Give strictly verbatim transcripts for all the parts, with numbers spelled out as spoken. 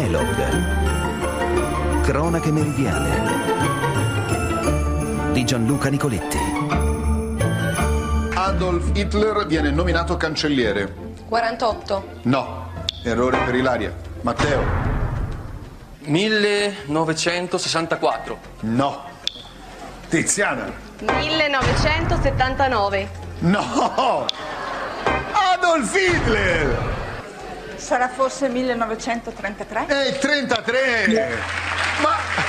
Elog. Cronache meridiane di Gianluca Nicoletti. Adolf Hitler viene nominato cancelliere. quarantotto. No, errore per Ilaria. Matteo. millenovecentosessantaquattro. No. Tiziana. millenovecentosettantanove. No. Adolf Hitler. Sarà forse millenovecentotrentatré? È il trentatré. Ma...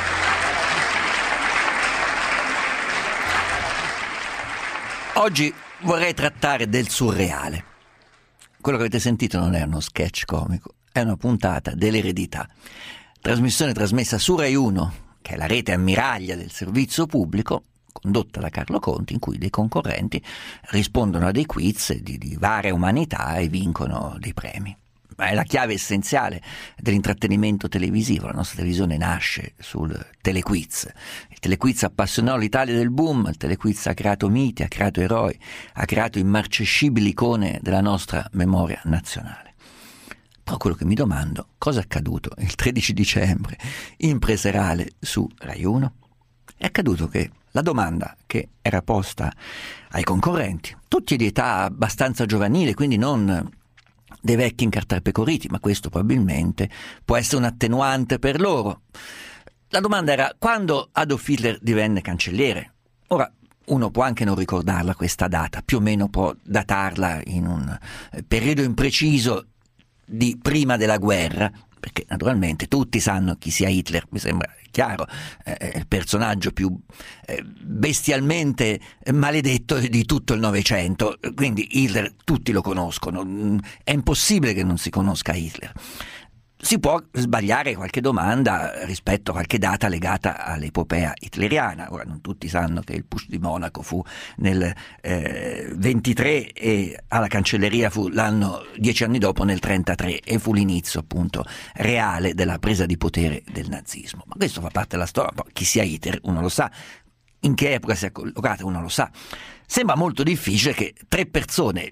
Oggi vorrei trattare del surreale. Quello che avete sentito non è uno sketch comico, è una puntata dell'Eredità. Trasmissione trasmessa su Rai uno, che è la rete ammiraglia del servizio pubblico, condotta da Carlo Conti, in cui dei concorrenti rispondono a dei quiz di, di varia umanità e vincono dei premi. Ma è la chiave essenziale dell'intrattenimento televisivo. La nostra televisione nasce sul telequiz. Il telequiz appassionò l'Italia del boom, il telequiz ha creato miti, ha creato eroi, ha creato immarcescibili icone della nostra memoria nazionale. Però quello che mi domando, cosa è accaduto il tredici dicembre in preserale su Rai uno? È accaduto che la domanda che era posta ai concorrenti, tutti di età abbastanza giovanile, quindi non dei vecchi incartapecoriti, ma questo probabilmente può essere un attenuante per loro. La domanda era: quando Adolf Hitler divenne cancelliere? Ora, uno può anche non ricordarla questa data, più o meno può datarla in un periodo impreciso di prima della guerra, perché naturalmente tutti sanno chi sia Hitler, mi sembra chiaro, è il personaggio più eh, bestialmente maledetto di tutto il Novecento, quindi Hitler tutti lo conoscono, è impossibile che non si conosca Hitler. Si può sbagliare qualche domanda rispetto a qualche data legata all'epopea hitleriana. Ora, non tutti sanno che il Putsch di Monaco fu nel eh, ventitré e alla cancelleria fu l'anno dieci anni dopo, nel trentatré, e fu l'inizio appunto reale della presa di potere del nazismo. Ma questo fa parte della storia. Poi, chi sia Hitler uno lo sa, in che epoca si è collocata uno lo sa. Sembra molto difficile che tre persone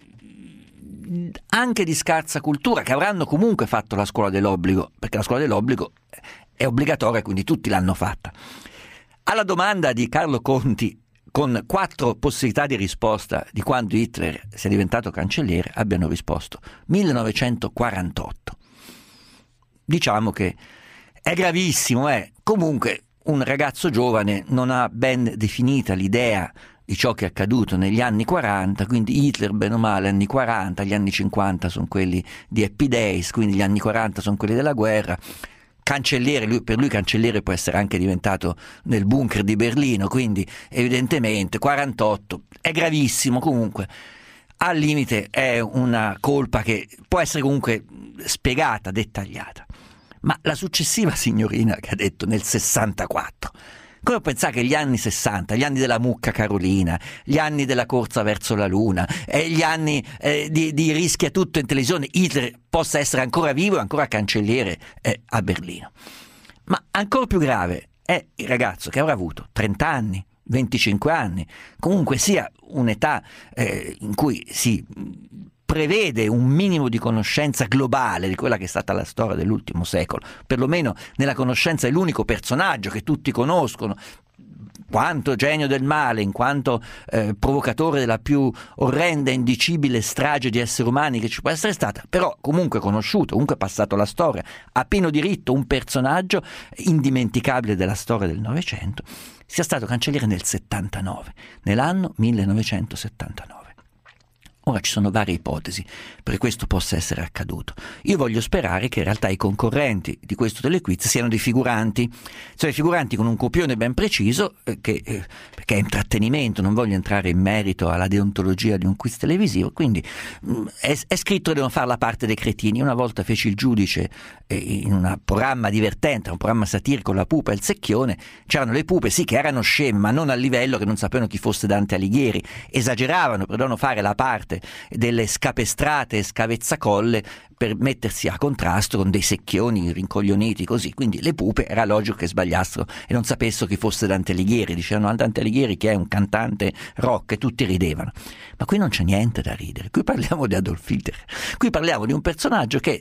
anche di scarsa cultura, che avranno comunque fatto la scuola dell'obbligo, perché la scuola dell'obbligo è obbligatoria, quindi tutti l'hanno fatta. Alla domanda di Carlo Conti, con quattro possibilità di risposta di quando Hitler sia diventato cancelliere, abbiano risposto millenovecentoquarantotto. Diciamo che è gravissimo, eh. Comunque un ragazzo giovane non ha ben definita l'idea di ciò che è accaduto negli anni quaranta, quindi Hitler bene o male anni quaranta, gli anni cinquanta sono quelli di Happy Days, quindi gli anni quaranta sono quelli della guerra. Cancelliere, lui, per lui cancelliere può essere anche diventato nel bunker di Berlino, quindi evidentemente quarantotto è gravissimo. Comunque al limite è una colpa che può essere comunque spiegata, dettagliata. Ma la successiva signorina che ha detto nel sessantaquattro, come pensare che gli anni sessanta, gli anni della mucca Carolina, gli anni della corsa verso la luna, eh, gli anni eh, di, di rischia tutto in televisione, Hitler possa essere ancora vivo e ancora cancelliere eh, a Berlino? Ma ancora più grave è il ragazzo che avrà avuto trenta anni, venticinque anni, comunque sia un'età eh, in cui si prevede un minimo di conoscenza globale di quella che è stata la storia dell'ultimo secolo, perlomeno nella conoscenza dell'unico personaggio che tutti conoscono, quanto genio del male, in quanto eh, provocatore della più orrenda e indicibile strage di esseri umani che ci può essere stata, però comunque conosciuto, comunque passato la storia, a pieno diritto un personaggio indimenticabile della storia del Novecento, sia stato cancelliere nel settantanove, nell'anno millenovecentosettantanove. Ora ci sono varie ipotesi perché questo possa essere accaduto. Io voglio sperare che in realtà i concorrenti di questo telequiz siano dei figuranti, cioè figuranti con un copione ben preciso, eh, che, eh, perché è intrattenimento, non voglio entrare in merito alla deontologia di un quiz televisivo, quindi mh, è, è scritto che devono fare la parte dei cretini. Una volta feci il giudice eh, in un programma divertente, un programma satirico, La pupa e il secchione, c'erano le pupe, sì, che erano sceme, ma non al livello che non sapevano chi fosse Dante Alighieri, esageravano, però dovevano fare la parte delle scapestrate e scavezzacolle per mettersi a contrasto con dei secchioni rincoglioniti così. Quindi le pupe era logico che sbagliassero e non sapessero chi fosse Dante Alighieri, dicevano a Dante Alighieri che è un cantante rock, e tutti ridevano. Ma qui non c'è niente da ridere, qui parliamo di Adolf Hitler, qui parliamo di un personaggio che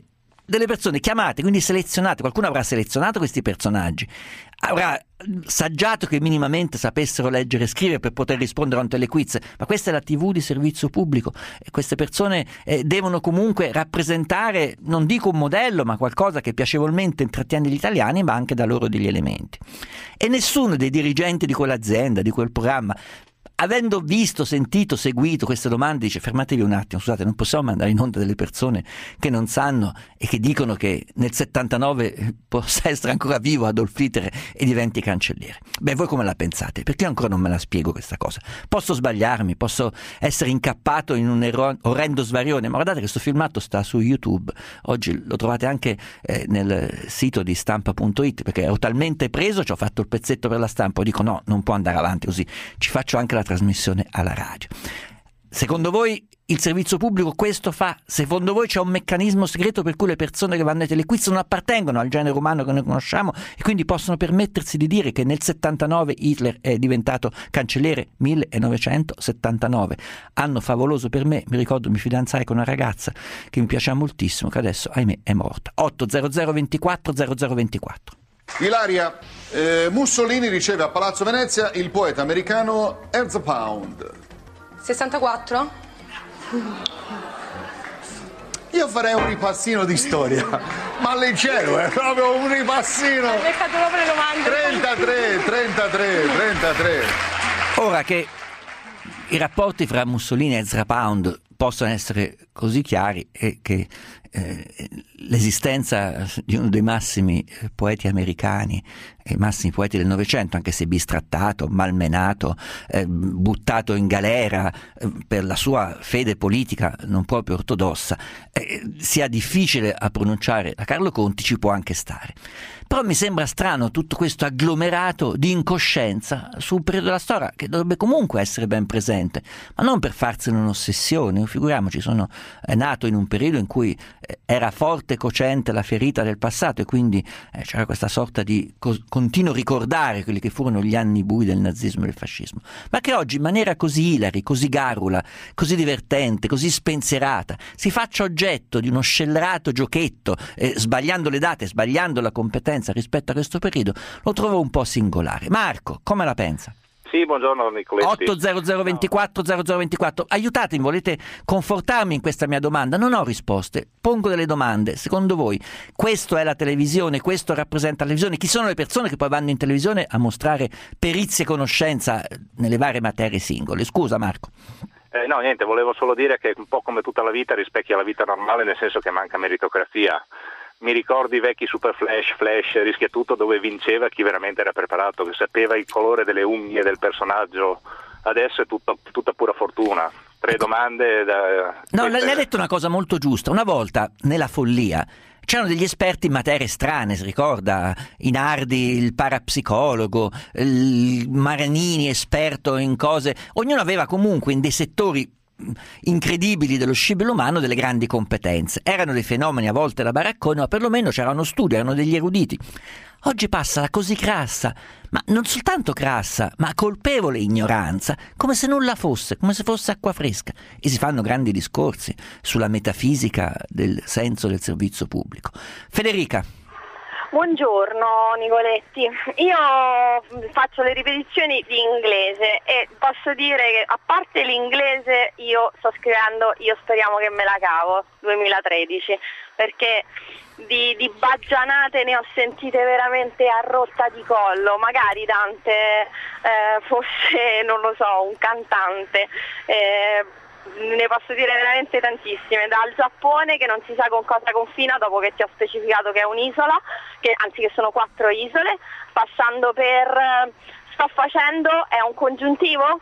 delle persone chiamate, quindi selezionate. Qualcuno avrà selezionato questi personaggi, avrà saggiato che minimamente sapessero leggere e scrivere per poter rispondere a un telequiz, ma questa è la tivù di servizio pubblico e queste persone eh, devono comunque rappresentare, non dico un modello, ma qualcosa che piacevolmente intrattiene gli italiani, ma anche da loro degli elementi. E nessuno dei dirigenti di quell'azienda, di quel programma, avendo visto, sentito, seguito queste domande, dice: fermatevi un attimo, scusate, non possiamo mandare in onda delle persone che non sanno e che dicono che nel settantanove possa essere ancora vivo Adolf Hitler e diventi cancelliere. Beh, voi come la pensate? Perché io ancora non me la spiego questa cosa. Posso sbagliarmi, posso essere incappato in un ero- orrendo svarione, ma guardate che questo filmato sta su YouTube, oggi lo trovate anche eh, nel sito di stampa punto it, perché ero talmente preso, ci ho fatto il pezzetto per la Stampa, e dico no, non può andare avanti così, ci faccio anche la trasmissione alla radio. Secondo voi il servizio pubblico questo fa? Secondo voi c'è un meccanismo segreto per cui le persone che vanno ai telequiz non appartengono al genere umano che noi conosciamo e quindi possono permettersi di dire che nel settantanove Hitler è diventato cancelliere? millenovecentosettantanove, anno favoloso per me. Mi ricordo mi fidanzai con una ragazza che mi piaceva moltissimo, che adesso ahimè è morta. otto zero zero ventiquattro zero zero ventiquattro. Ilaria, eh, Mussolini riceve a Palazzo Venezia il poeta americano Ezra Pound. sessantaquattro? Io farei un ripassino di storia, ma leggero, è proprio un ripassino. Hai beccato proprio le domande. trentatré, trentatré, trentatré. Ora che i rapporti fra Mussolini e Ezra Pound possono essere così chiari e che eh, l'esistenza di uno dei massimi poeti americani e massimi poeti del Novecento, anche se bistrattato, malmenato, eh, buttato in galera eh, per la sua fede politica non proprio ortodossa, eh, sia difficile a pronunciare da Carlo Conti, ci può anche stare. Però mi sembra strano tutto questo agglomerato di incoscienza su un periodo della storia che dovrebbe comunque essere ben presente, ma non per farsene un'ossessione. Figuriamoci, sono è nato in un periodo in cui eh, era forte e cocente la ferita del passato e quindi eh, c'era questa sorta di co- continuo ricordare quelli che furono gli anni bui del nazismo e del fascismo, ma che oggi in maniera così ilari, così garrula, così divertente, così spensierata si faccia oggetto di uno scellerato giochetto, eh, sbagliando le date, sbagliando la competenza rispetto a questo periodo, lo trovo un po' singolare. Marco, come la pensa? Sì, buongiorno Nicoletti. otto zero zero ventiquattro zero zero ventiquattro. Aiutatemi, volete confortarmi in questa mia domanda? Non ho risposte, pongo delle domande. Secondo voi questo è la televisione, questo rappresenta la televisione? Chi sono le persone che poi vanno in televisione a mostrare perizie e conoscenza nelle varie materie singole? Scusa Marco. Eh, no, niente, volevo solo dire che un po' come tutta la vita rispecchia la vita normale, nel senso che manca meritocrazia. Mi ricordo i vecchi Super Flash, Flash, Rischia Tutto, dove vinceva chi veramente era preparato, che sapeva il colore delle unghie del personaggio. Adesso è tutto, tutta pura fortuna. Tre domande da... No, queste... lei ha detto una cosa molto giusta. Una volta, nella follia, c'erano degli esperti in materie strane, si ricorda? Inardi, il parapsicologo, il Maranini, esperto in cose... Ognuno aveva comunque in dei settori incredibili dello scibile umano delle grandi competenze. Erano dei fenomeni a volte da baraccone, ma perlomeno c'era uno studio, erano degli eruditi. Oggi passa la così crassa, ma non soltanto crassa, ma colpevole ignoranza, come se nulla fosse, come se fosse acqua fresca, e si fanno grandi discorsi sulla metafisica del senso del servizio pubblico. Federica. Buongiorno Nicoletti, io faccio le ripetizioni di inglese e posso dire che a parte l'inglese io sto scrivendo Io speriamo che me la cavo duemilatredici, perché di, di baggianate ne ho sentite veramente a rotta di collo. Magari Dante eh, fosse, non lo so, un cantante, eh, ne posso dire veramente tantissime, dal Giappone che non si sa con cosa confina dopo che ti ho specificato che è un'isola, che anzi che sono quattro isole, passando per sto facendo è un congiuntivo?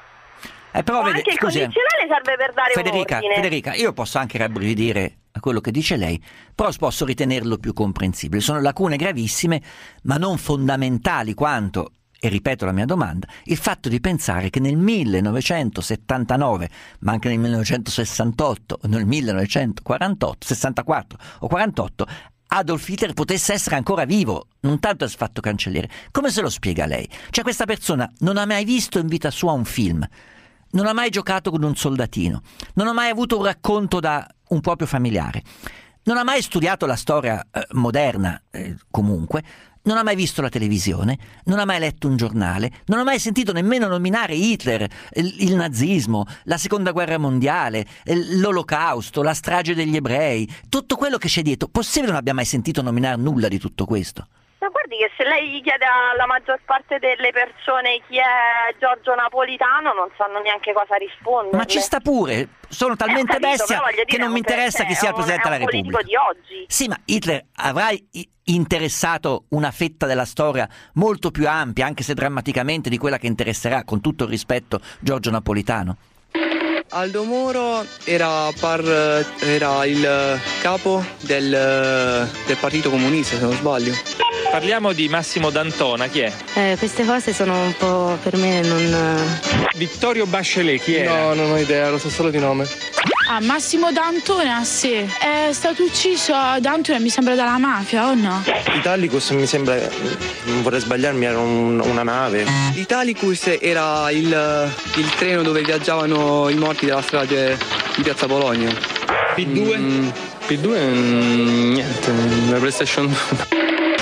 Eh, però vede, anche il scusi, condizionale serve per dare Federica, un ordine. Federica, io posso anche rabbrividire a quello che dice lei, però posso ritenerlo più comprensibile. Sono lacune gravissime, ma non fondamentali quanto, e ripeto la mia domanda, il fatto di pensare che nel millenovecentosettantanove, ma anche nel millenovecentosessantotto o nel millenovecentoquarantotto, sessantaquattro o quarantotto, Adolf Hitler potesse essere ancora vivo, non tanto è fatto cancelliere. Come se lo spiega lei? Cioè questa persona non ha mai visto in vita sua un film, non ha mai giocato con un soldatino, non ha mai avuto un racconto da un proprio familiare, non ha mai studiato la storia eh, moderna, eh, comunque, non ha mai visto la televisione, non ha mai letto un giornale, non ha mai sentito nemmeno nominare Hitler, il, il nazismo, la seconda guerra mondiale, l'olocausto, la strage degli ebrei, tutto quello che c'è dietro. Possibile non abbia mai sentito nominare nulla di tutto questo? Ma guardi che se lei chiede alla maggior parte delle persone chi è Giorgio Napolitano non sanno neanche cosa rispondere. Ma ci sta pure, sono talmente eh, capito, bestia dire, che non mi interessa chi sia il Presidente della Repubblica. È un politico di oggi. Sì, ma Hitler avrà interessato una fetta della storia molto più ampia, anche se drammaticamente, di quella che interesserà, con tutto il rispetto, Giorgio Napolitano? Aldo Moro era, par, era il capo del, del Partito Comunista, se non sbaglio. Parliamo di Massimo D'Antona, chi è? Eh, queste cose sono un po' per me non... Vittorio Bachelet, chi è? No, non ho idea, lo so solo di nome. Ah, Massimo D'Antona, sì. È stato ucciso D'Antona, mi sembra, dalla mafia, o no? Italicus mi sembra, non vorrei sbagliarmi, era un, una nave. Italicus era il, il treno dove viaggiavano i morti della strage di Piazza Bologna. P due? Mm, P due, mm, niente, la PlayStation due.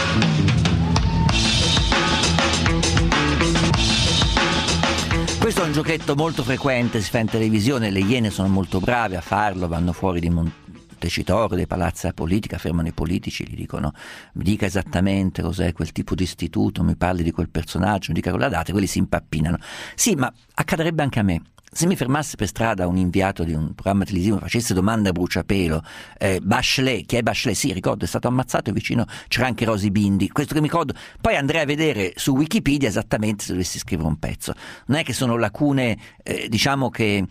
Questo è un giochetto molto frequente, si fa in televisione, le Iene sono molto brave a farlo, vanno fuori di Montecitorio, dei palazzi della politica, fermano i politici, gli dicono mi dica esattamente cos'è quel tipo di istituto, mi parli di quel personaggio, mi dica quella data, quelli si impappinano. Sì, ma accadrebbe anche a me. Se mi fermasse per strada un inviato di un programma televisivo e facesse domande a bruciapelo, eh, Bachelet, chi è Bachelet? Sì, ricordo, è stato ammazzato e vicino c'era anche Rosy Bindi, questo che mi ricordo. Poi andrei a vedere su Wikipedia esattamente se dovessi scrivere un pezzo. Non è che sono lacune, eh, diciamo che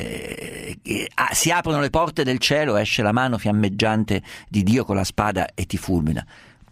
eh, eh, ah, si aprono le porte del cielo, esce la mano fiammeggiante di Dio con la spada e ti fulmina.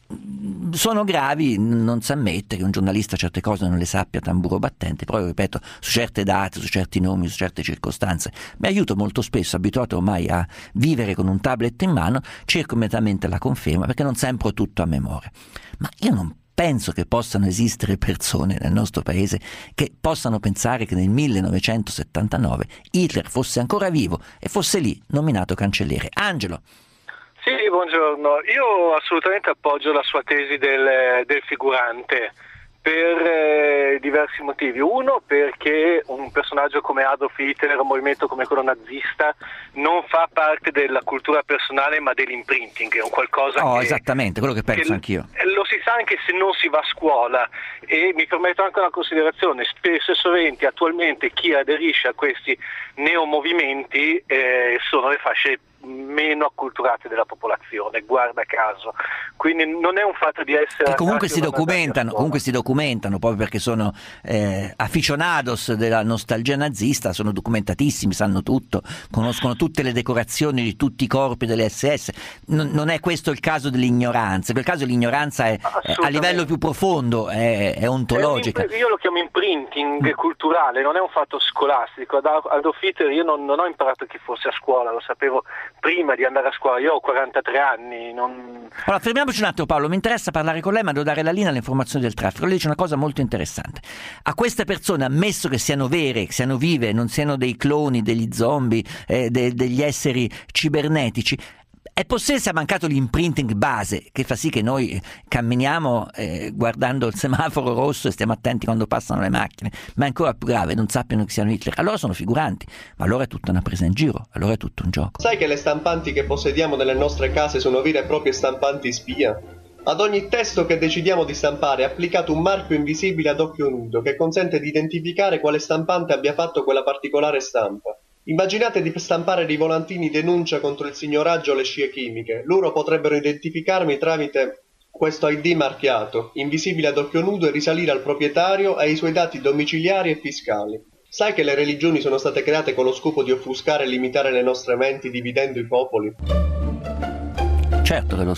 Sono gravi, non si ammette che un giornalista certe cose non le sappia tamburo battente, però ripeto, su certe date, su certi nomi, su certe circostanze mi aiuto molto spesso, abituato ormai a vivere con un tablet in mano, cerco immediatamente la conferma perché non sempre ho tutto a memoria. Ma io non penso che possano esistere persone nel nostro paese che possano pensare che nel millenovecentosettantanove Hitler fosse ancora vivo e fosse lì nominato cancelliere. Angelo. Sì, buongiorno. Io assolutamente appoggio la sua tesi del, del figurante per eh, diversi motivi. Uno, perché un personaggio come Adolf Hitler, un movimento come quello nazista, non fa parte della cultura personale ma dell'imprinting, è un qualcosa oh, che... esattamente, quello che penso che anch'io. Lo si sa anche se non si va a scuola, e mi permetto anche una considerazione: spesso e soventi attualmente chi aderisce a questi neomovimenti eh, sono le fasce meno acculturate della popolazione, guarda caso, quindi non è un fatto di essere... E comunque si documentano, comunque si documentano proprio perché sono eh, aficionados della nostalgia nazista, sono documentatissimi, sanno tutto, conoscono tutte le decorazioni di tutti i corpi delle esse esse. Non, non è questo il caso dell'ignoranza, in quel caso l'ignoranza è, è a livello più profondo, è, è ontologica. È io lo chiamo imprinting mm. culturale, non è un fatto scolastico. Ad Adolf Hitler io non, non ho imparato chi fosse a scuola, lo sapevo prima di andare a scuola, io ho quarantatré anni. Non... Allora fermiamoci un attimo, Paolo, mi interessa parlare con lei, ma devo dare la linea alle informazioni del traffico. Lei dice una cosa molto interessante: a queste persone, ammesso che siano vere, che siano vive, non siano dei cloni, degli zombie, eh, de- degli esseri cibernetici, è possibile sia mancato l'imprinting base che fa sì che noi camminiamo eh, guardando il semaforo rosso e stiamo attenti quando passano le macchine, ma è ancora più grave, non sappiano che siano Hitler. Allora sono figuranti, ma allora è tutta una presa in giro, allora è tutto un gioco. Sai che le stampanti che possediamo nelle nostre case sono vere e proprie stampanti spia? Ad ogni testo che decidiamo di stampare è applicato un marchio invisibile ad occhio nudo che consente di identificare quale stampante abbia fatto quella particolare stampa. Immaginate di stampare dei volantini denuncia contro il signoraggio o le scie chimiche. Loro potrebbero identificarmi tramite questo I D marchiato, invisibile ad occhio nudo, e risalire al proprietario e ai suoi dati domiciliari e fiscali. Sai che le religioni sono state create con lo scopo di offuscare e limitare le nostre menti, dividendo i popoli? Certo che lo so.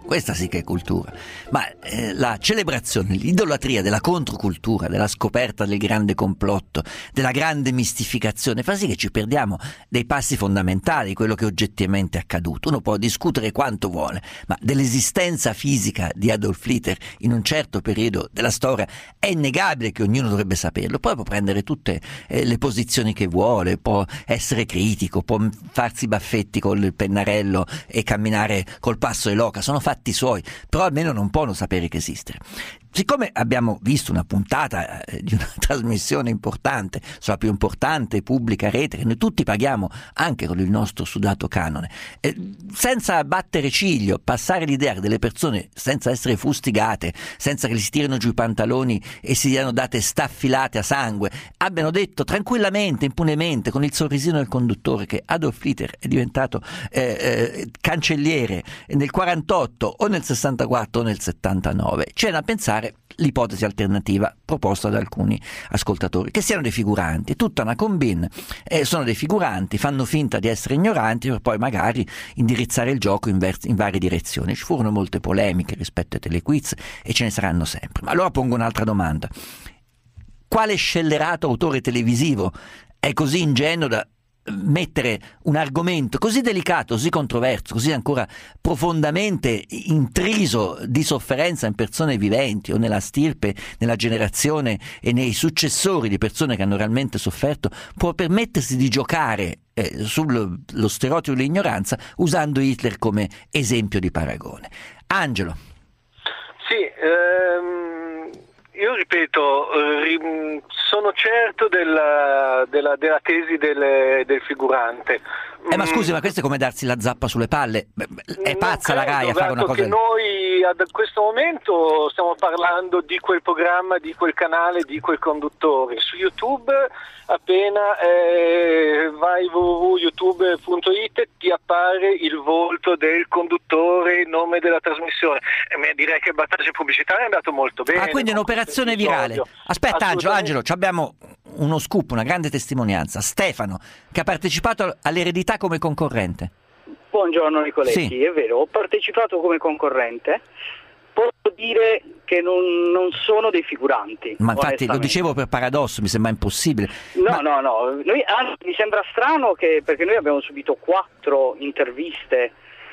questa sì che è cultura. Ma eh, la celebrazione, l'idolatria della controcultura, della scoperta del grande complotto, della grande mistificazione fa sì che ci perdiamo dei passi fondamentali, quello che oggettivamente è accaduto. Uno può discutere quanto vuole, ma dell'esistenza fisica di Adolf Hitler in un certo periodo della storia è innegabile che ognuno dovrebbe saperlo. Poi può prendere tutte eh, le posizioni che vuole, può essere critico, può farsi baffetti col pennarello e camminare col passo e l'oca, sono fatti suoi, però almeno non possono sapere che esistere. Siccome abbiamo visto una puntata eh, di una trasmissione importante, sulla più importante pubblica rete che noi tutti paghiamo anche con il nostro sudato canone, eh, senza battere ciglio, passare l'idea che delle persone senza essere fustigate, senza che gli si tirino giù i pantaloni e si diano date staffilate a sangue, abbiano detto tranquillamente, impunemente, con il sorrisino del conduttore, che Adolf Hitler è diventato eh, eh, cancelliere nel quarantotto o nel sessantaquattro o nel settantanove, c'è da pensare l'ipotesi alternativa proposta da alcuni ascoltatori, che siano dei figuranti, tutta una combine, eh, sono dei figuranti, fanno finta di essere ignoranti per poi magari indirizzare il gioco in, vers- in varie direzioni. Ci furono molte polemiche rispetto ai telequiz e ce ne saranno sempre, ma allora pongo un'altra domanda: quale scellerato autore televisivo è così ingenuo da mettere un argomento così delicato, così controverso, così ancora profondamente intriso di sofferenza in persone viventi o nella stirpe, nella generazione e nei successori di persone che hanno realmente sofferto, può permettersi di giocare eh, sullo stereotipo dell'ignoranza usando Hitler come esempio di paragone? Angelo. Sì, ehm... io ripeto, sono certo della, della, della tesi del, del figurante. Eh, ma scusi, ma questo è come darsi la zappa sulle palle? È pazza la Rai a fare una cosa? Che noi ad questo momento stiamo parlando di quel programma, di quel canale, di quel conduttore. Su YouTube appena eh, vai w w w punto youtube punto i t ti appare il volto del conduttore, il nome della trasmissione. E direi che il batteggio pubblicitario è andato molto bene. Ah, quindi è un'operazione virale. Aspetta Angelo, Angelo, abbiamo uno scoop, una grande testimonianza. Stefano, che ha partecipato all'eredità come concorrente. Buongiorno Nicoletti, sì. È vero, ho partecipato come concorrente. Posso dire che non, non sono dei figuranti. Ma infatti lo dicevo per paradosso, mi sembra impossibile. No, Ma... no, no, noi, anzi, mi sembra strano che, perché noi abbiamo subito quattro interviste,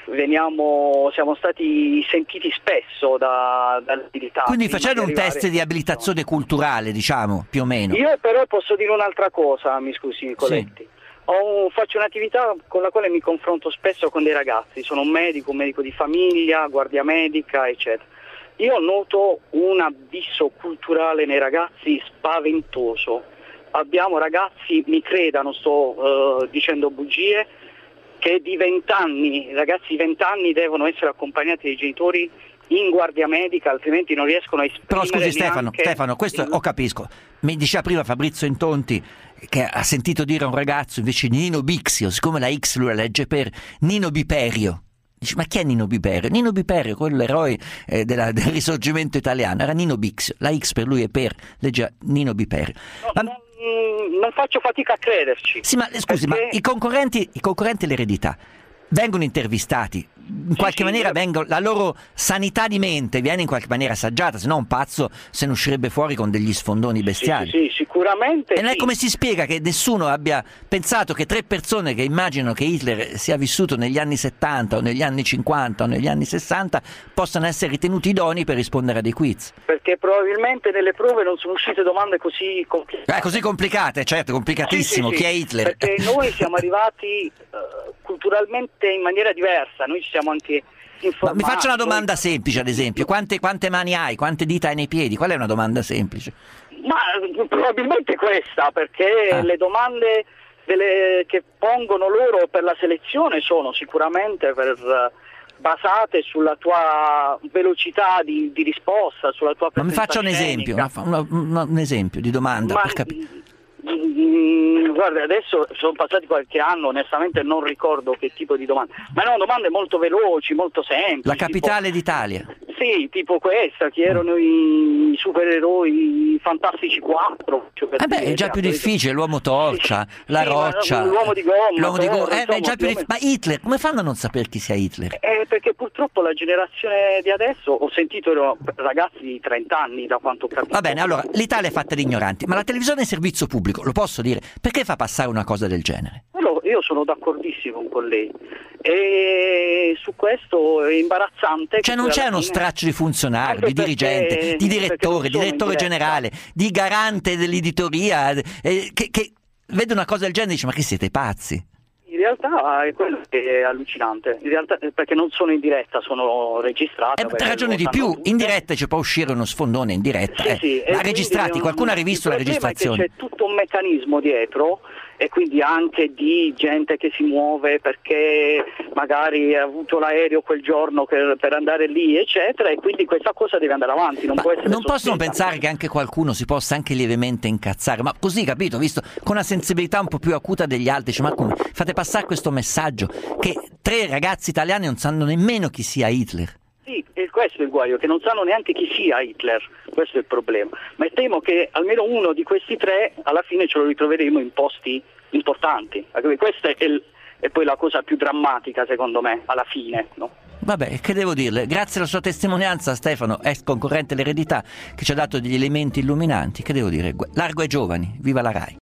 veniamo, siamo stati sentiti spesso da, dall'abilità. Quindi facendo un test di abilitazione culturale, diciamo, più o meno. Io però posso dire un'altra cosa, mi scusi Nicoletti. Sì. Ho, faccio un'attività con la quale mi confronto spesso con dei ragazzi, sono un medico, un medico di famiglia, guardia medica, eccetera. Io noto un abisso culturale nei ragazzi spaventoso. Abbiamo ragazzi, mi creda, non sto uh, dicendo bugie, che di vent'anni, ragazzi di vent'anni devono essere accompagnati dai genitori in guardia medica, altrimenti non riescono a esprimere. Però scusi Stefano, Stefano, questo il... ho capisco. Mi diceva prima Fabrizio Intonti che ha sentito dire a un ragazzo invece Nino Bixio, siccome la X lui la legge per Nino Biperio. Dice, ma chi è Nino Biperio? Nino Biperio, quell'eroe eh, della, del risorgimento italiano, era Nino Bixio, la X per lui è per, legge Nino Biperio. No, ma... non, non faccio fatica a crederci. Sì, ma scusi, perché... ma i concorrenti, i concorrenti all'eredità vengono intervistati, in qualche sì, maniera sì. Vengono, la loro sanità di mente viene in qualche maniera assaggiata, se no un pazzo se ne uscirebbe fuori con degli sfondoni bestiali. Sì, sì, sicuramente. E non sì. è come si spiega che nessuno abbia pensato che tre persone che immaginano che Hitler sia vissuto negli anni settanta o negli anni cinquanta o negli anni sessanta possano essere ritenuti idonei per rispondere a dei quiz. Perché probabilmente nelle prove non sono uscite domande così complicate. Eh, così complicate, certo, complicatissimo. Sì, sì, chi sì. è Hitler? Perché noi siamo arrivati uh, culturalmente in maniera diversa, noi ci siamo anche informati. Ma mi faccio una domanda noi... semplice, ad esempio, quante, quante mani hai, quante dita hai nei piedi? Qual è una domanda semplice? Ma probabilmente questa, perché ah. le domande delle, che pongono loro per la selezione sono sicuramente per, basate sulla tua velocità di, di risposta, sulla tua presenza. Ma mi faccia un esempio, una, una, una, un esempio di domanda Ma, per capire. Mm, guarda, adesso sono passati qualche anno, onestamente non ricordo che tipo di domanda, ma erano domande molto veloci, molto semplici. La capitale tipo, d'Italia. sì, tipo questa, che erano i supereroi i Fantastici quattro. Cioè per Eh beh, dire, è già più cioè, difficile, l'uomo torcia, la sì, ma roccia, l'uomo di gomma, l'uomo di però, gomma, eh, insomma, è già più più o dif- ma Hitler, come fanno a non sapere chi sia Hitler? Eh, perché purtroppo la generazione di adesso, ho sentito ero ragazzi di trenta anni da quanto ho capito. Va bene, allora, l'Italia è fatta di ignoranti, ma la televisione è servizio pubblico, lo posso dire, perché fa passare una cosa del genere? Quello- Io sono d'accordissimo con lei e su questo è imbarazzante. Cioè che non poi c'è alla uno fine- straccio di funzionario, Anche di dirigente, perché- di perché direttore, non di sono direttore in diretta. generale, di garante dell'editoria, eh, che, che vede una cosa del genere e dice ma che siete pazzi? In realtà è quello che è allucinante, in realtà perché non sono in diretta, sono registrate. Eh, vabbè, per ragioni lo di sanno più, tutti. in diretta ci può uscire uno sfondone in diretta, Sì, eh. sì, e ma quindi registrati, non- qualcuno ha rivisto la il problema registrazione? è che c'è tutto un meccanismo dietro e quindi anche di gente che si muove perché magari ha avuto l'aereo quel giorno per, per andare lì eccetera, e quindi questa cosa deve andare avanti, non Ma può essere non possono sospesa. pensare che anche qualcuno si possa anche lievemente incazzare, ma così, capito, visto con una sensibilità un po' più acuta degli altri, dice, ma come fate passare questo messaggio che tre ragazzi italiani non sanno nemmeno chi sia Hitler? Sì, e questo è il guaio, che non sanno neanche chi sia Hitler, questo è il problema. Ma temo che almeno uno di questi tre alla fine ce lo ritroveremo in posti importanti. Questa è, il, è poi la cosa più drammatica secondo me, alla fine, no? Vabbè, che devo dirle? Grazie alla sua testimonianza, Stefano, ex concorrente l'eredità, che ci ha dato degli elementi illuminanti. Che devo dire? Largo ai giovani, viva la RAI.